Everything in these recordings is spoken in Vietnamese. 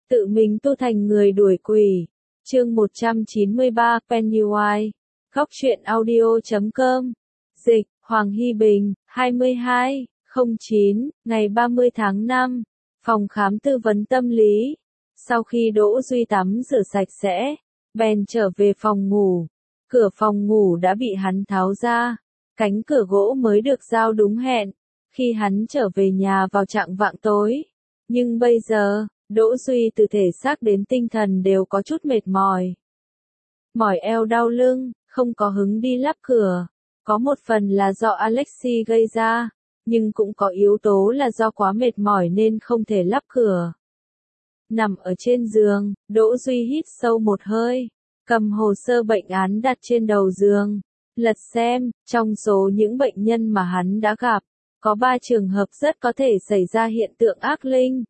tự mình tu thành người đuổi quỷ. Chương 193 Pennywise. Góc truyện audio.com. Dịch, Hoàng Hy Bình, 22/09, ngày 30 tháng 5. Phòng khám tư vấn tâm lý. Sau khi Đỗ Duy tắm rửa sạch sẽ, bèn trở về phòng ngủ. Cửa phòng ngủ đã bị hắn tháo ra. Cánh cửa gỗ mới được giao đúng hẹn, khi hắn trở về nhà vào chạng vạng tối. Nhưng bây giờ, Đỗ Duy từ thể xác đến tinh thần đều có chút mệt mỏi. Mỏi eo đau lưng, không có hứng đi lắp cửa. Có một phần là do Alexi gây ra, nhưng cũng có yếu tố là do quá mệt mỏi nên không thể lắp cửa. Nằm ở trên giường, Đỗ Duy hít sâu một hơi, cầm hồ sơ bệnh án đặt trên đầu giường, lật xem, trong số những bệnh nhân mà hắn đã gặp, có 3 trường hợp rất có thể xảy ra hiện tượng ác linh.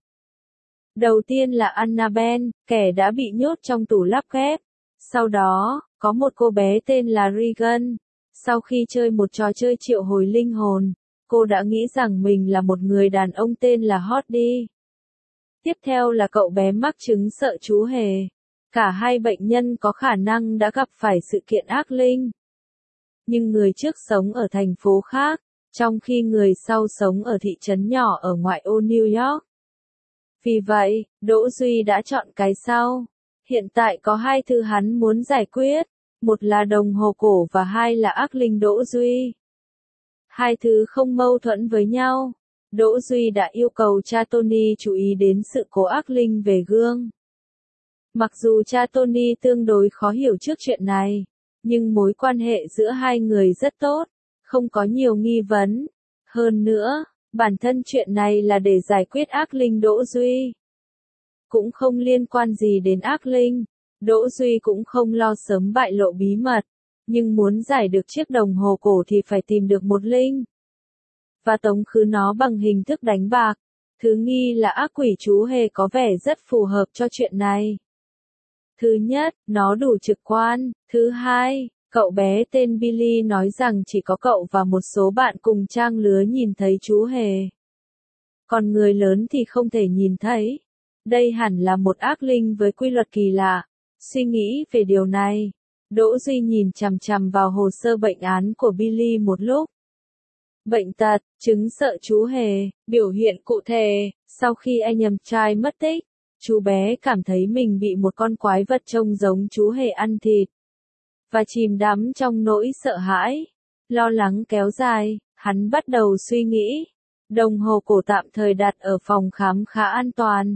Đầu tiên là Annabelle, kẻ đã bị nhốt trong tủ lắp ghép. Sau đó, có một cô bé tên là Regan. Sau khi chơi một trò chơi triệu hồi linh hồn, cô đã nghĩ rằng mình là một người đàn ông tên là Hoddy. Tiếp theo là cậu bé mắc chứng sợ chú hề. Cả hai bệnh nhân có khả năng đã gặp phải sự kiện ác linh. Nhưng người trước sống ở thành phố khác, trong khi người sau sống ở thị trấn nhỏ ở ngoại ô New York. Vì vậy, Đỗ Duy đã chọn cái sau. Hiện tại có 2 thứ hắn muốn giải quyết, một là đồng hồ cổ và 2 là ác linh Đỗ Duy. 2 thứ không mâu thuẫn với nhau. Đỗ Duy đã yêu cầu cha Tony chú ý đến sự cố ác linh về gương. Mặc dù cha Tony tương đối khó hiểu trước chuyện này, nhưng mối quan hệ giữa hai người rất tốt, không có nhiều nghi vấn. Hơn nữa, bản thân chuyện này là để giải quyết ác linh Đỗ Duy. Cũng không liên quan gì đến ác linh, Đỗ Duy cũng không lo sớm bại lộ bí mật, nhưng muốn giải được chiếc đồng hồ cổ thì phải tìm được một linh và tống khứ nó bằng hình thức đánh bạc. Thứ nghi là ác quỷ chú hề có vẻ rất phù hợp cho chuyện này. Thứ nhất, nó đủ trực quan. Thứ hai, cậu bé tên Billy nói rằng chỉ có cậu và một số bạn cùng trang lứa nhìn thấy chú hề. Còn người lớn thì không thể nhìn thấy. Đây hẳn là một ác linh với quy luật kỳ lạ. Suy nghĩ về điều này, Đỗ Duy nhìn chằm chằm vào hồ sơ bệnh án của Billy một lúc. Bệnh tật, chứng sợ chú hề, biểu hiện cụ thể, sau khi anh em trai mất tích, chú bé cảm thấy mình bị một con quái vật trông giống chú hề ăn thịt. Và chìm đắm trong nỗi sợ hãi, lo lắng kéo dài, hắn bắt đầu suy nghĩ. Đồng hồ cổ tạm thời đặt ở phòng khám khá an toàn.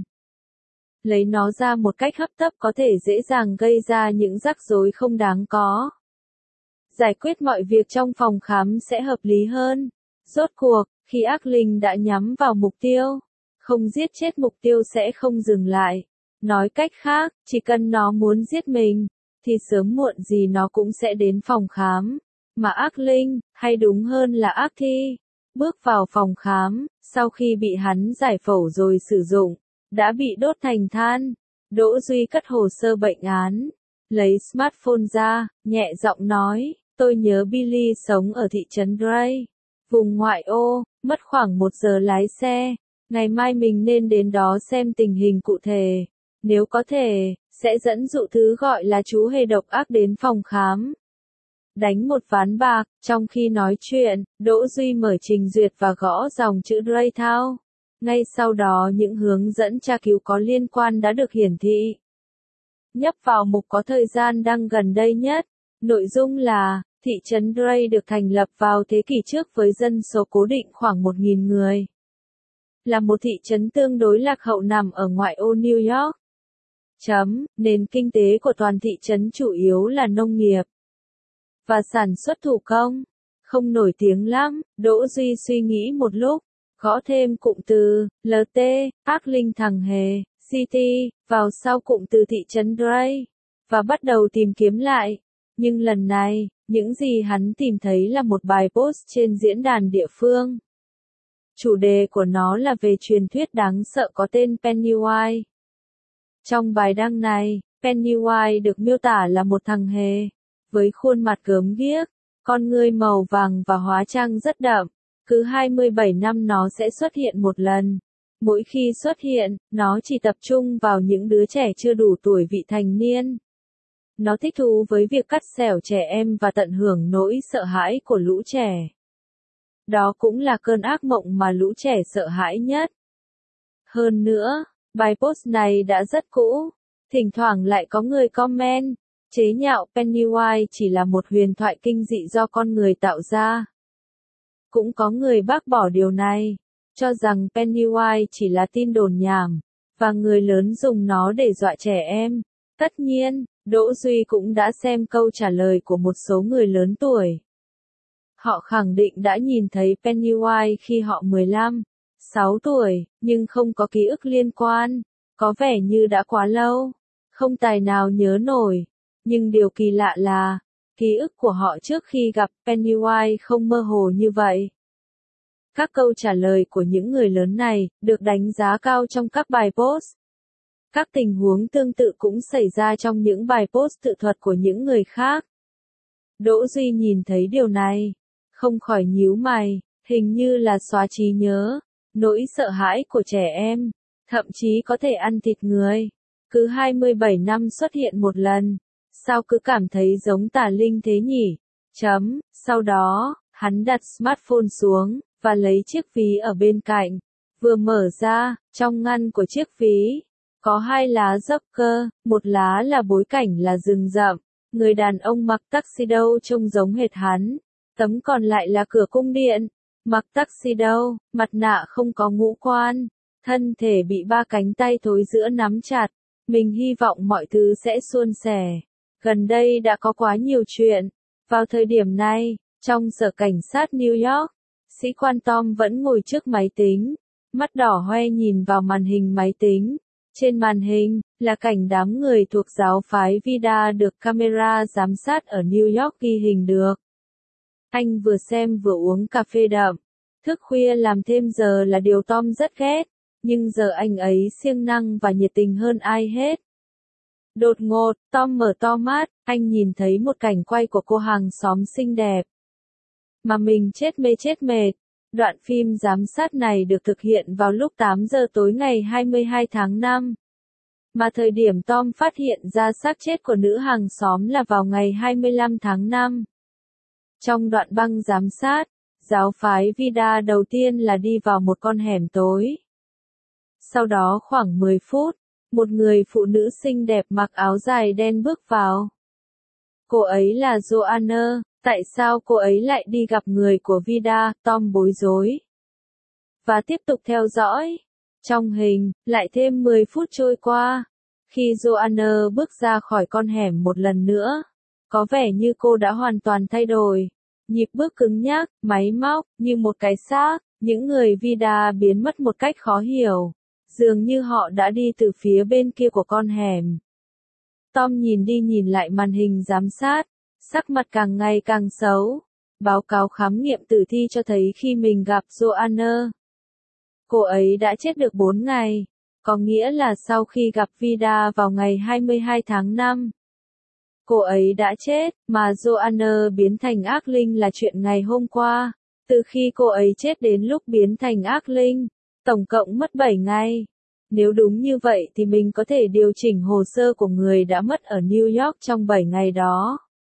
Lấy nó ra một cách hấp tấp có thể dễ dàng gây ra những rắc rối không đáng có. Giải quyết mọi việc trong phòng khám sẽ hợp lý hơn. Rốt cuộc, khi ác linh đã nhắm vào mục tiêu, không giết chết mục tiêu sẽ không dừng lại. Nói cách khác, chỉ cần nó muốn giết mình, thì sớm muộn gì nó cũng sẽ đến phòng khám. Mà ác linh, hay đúng hơn là ác thi, bước vào phòng khám, sau khi bị hắn giải phẫu rồi sử dụng, đã bị đốt thành than. Đỗ Duy cất hồ sơ bệnh án, lấy smartphone ra, nhẹ giọng nói, tôi nhớ Billy sống ở thị trấn Gray, vùng ngoại ô, mất khoảng 1 giờ lái xe. Ngày mai mình nên đến đó xem tình hình cụ thể. Nếu có thể, sẽ dẫn dụ thứ gọi là chú hề độc ác đến phòng khám. Đánh một ván bạc, trong khi nói chuyện, Đỗ Duy mở trình duyệt và gõ dòng chữ Gray Town. Ngay sau đó những hướng dẫn tra cứu có liên quan đã được hiển thị. Nhấp vào mục có thời gian đăng gần đây nhất. Nội dung là, thị trấn Gray được thành lập vào thế kỷ trước với dân số cố định khoảng 1.000 người. Là một thị trấn tương đối lạc hậu nằm ở ngoại ô New York. Nền kinh tế của toàn thị trấn chủ yếu là nông nghiệp và sản xuất thủ công. Không nổi tiếng lắm, Đỗ Duy suy nghĩ một lúc, gõ thêm cụm từ, LT, ác linh thằng hề, City, vào sau cụm từ thị trấn Gray, và bắt đầu tìm kiếm lại. Nhưng lần này, những gì hắn tìm thấy là một bài post trên diễn đàn địa phương. Chủ đề của nó là về truyền thuyết đáng sợ có tên Pennywise. Trong bài đăng này, Pennywise được miêu tả là một thằng hề, với khuôn mặt gớm ghiếc, con ngươi màu vàng và hóa trang rất đậm. Cứ 27 năm nó sẽ xuất hiện một lần. Mỗi khi xuất hiện, nó chỉ tập trung vào những đứa trẻ chưa đủ tuổi vị thành niên. Nó thích thú với việc cắt xẻo trẻ em và tận hưởng nỗi sợ hãi của lũ trẻ. Đó cũng là cơn ác mộng mà lũ trẻ sợ hãi nhất. Hơn nữa, bài post này đã rất cũ. Thỉnh thoảng lại có người comment, chế nhạo Pennywise chỉ là một huyền thoại kinh dị do con người tạo ra. Cũng có người bác bỏ điều này, cho rằng Pennywise chỉ là tin đồn nhảm, và người lớn dùng nó để dọa trẻ em. Tất nhiên, Đỗ Duy cũng đã xem câu trả lời của một số người lớn tuổi. Họ khẳng định đã nhìn thấy Pennywise khi họ 15, 6 tuổi, nhưng không có ký ức liên quan, có vẻ như đã quá lâu, không tài nào nhớ nổi. Nhưng điều kỳ lạ là, ký ức của họ trước khi gặp Pennywise không mơ hồ như vậy. Các câu trả lời của những người lớn này được đánh giá cao trong các bài post. Các tình huống tương tự cũng xảy ra trong những bài post tự thuật của những người khác. Đỗ Duy nhìn thấy điều này, không khỏi nhíu mày, hình như là xóa trí nhớ, nỗi sợ hãi của trẻ em, thậm chí có thể ăn thịt người. Cứ 27 năm xuất hiện một lần, sao cứ cảm thấy giống tà linh thế nhỉ? Sau đó, hắn đặt smartphone xuống, và lấy chiếc ví ở bên cạnh. Vừa mở ra, trong ngăn của chiếc ví, có 2 lá Joker, một lá là bối cảnh là rừng rậm, người đàn ông mặc tuxedo trông giống hệt hắn, tấm còn lại là cửa cung điện, mặc tuxedo, mặt nạ không có ngũ quan, thân thể bị 3 cánh tay thối giữa nắm chặt, mình hy vọng mọi thứ sẽ suôn sẻ. Gần đây đã có quá nhiều chuyện. Vào thời điểm này, trong sở cảnh sát New York, sĩ quan Tom vẫn ngồi trước máy tính, mắt đỏ hoe nhìn vào màn hình máy tính. Trên màn hình, là cảnh đám người thuộc giáo phái Vida được camera giám sát ở New York ghi hình được. Anh vừa xem vừa uống cà phê đậm. Thức khuya làm thêm giờ là điều Tom rất ghét, nhưng giờ anh ấy siêng năng và nhiệt tình hơn ai hết. Đột ngột, Tom mở to mắt, anh nhìn thấy một cảnh quay của cô hàng xóm xinh đẹp. Mà mình chết mê chết mệt. Đoạn phim giám sát này được thực hiện vào lúc 8 giờ tối ngày 22 tháng 5. Mà thời điểm Tom phát hiện ra xác chết của nữ hàng xóm là vào ngày 25 tháng 5. Trong đoạn băng giám sát, giáo phái Vida đầu tiên là đi vào một con hẻm tối. Sau đó khoảng 10 phút, một người phụ nữ xinh đẹp mặc áo dài đen bước vào. Cô ấy là Joanna, tại sao cô ấy lại đi gặp người của Vida? Tom bối rối. Và tiếp tục theo dõi. Trong hình, lại thêm 10 phút trôi qua. Khi Joanna bước ra khỏi con hẻm một lần nữa, có vẻ như cô đã hoàn toàn thay đổi. Nhịp bước cứng nhắc, máy móc, như một cái xác, những người Vida biến mất một cách khó hiểu. Dường như họ đã đi từ phía bên kia của con hẻm. Tom nhìn đi nhìn lại màn hình giám sát, sắc mặt càng ngày càng xấu. Báo cáo khám nghiệm tử thi cho thấy khi mình gặp Joanna, cô ấy đã chết được 4 ngày, có nghĩa là sau khi gặp Vida vào ngày 22 tháng 5. Cô ấy đã chết, mà Joanna biến thành ác linh là chuyện ngày hôm qua. Từ khi cô ấy chết đến lúc biến thành ác linh, tổng cộng mất 7 ngày. Nếu đúng như vậy thì mình có thể điều chỉnh hồ sơ của người đã mất ở New York trong 7 ngày đó.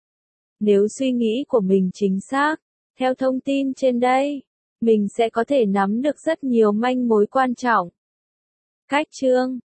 Nếu suy nghĩ của mình chính xác, theo thông tin trên đây, mình sẽ có thể nắm được rất nhiều manh mối quan trọng. Cách chương